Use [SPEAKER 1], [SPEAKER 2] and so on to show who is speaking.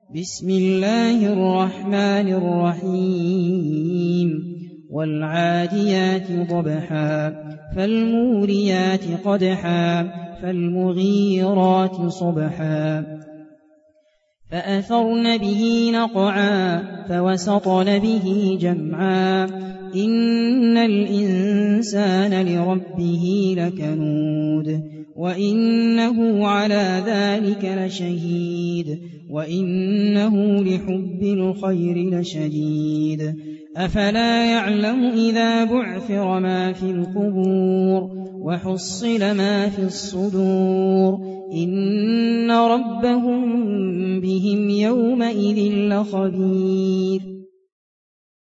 [SPEAKER 1] بسم الله الرحمن الرحيم والعاديات ضبحا فالموريات قدحا فالمغيرات صبحا فأثرن به نقعا فوسطن به جمعا إن الإنسان لربه لكنود وإنه على ذلك لشهيد وإنه لحب الخير لشديد أفلا يعلم إذا بعثر ما في القبور وحصل ما في الصدور إن ربهم بهم يومئذ لخبير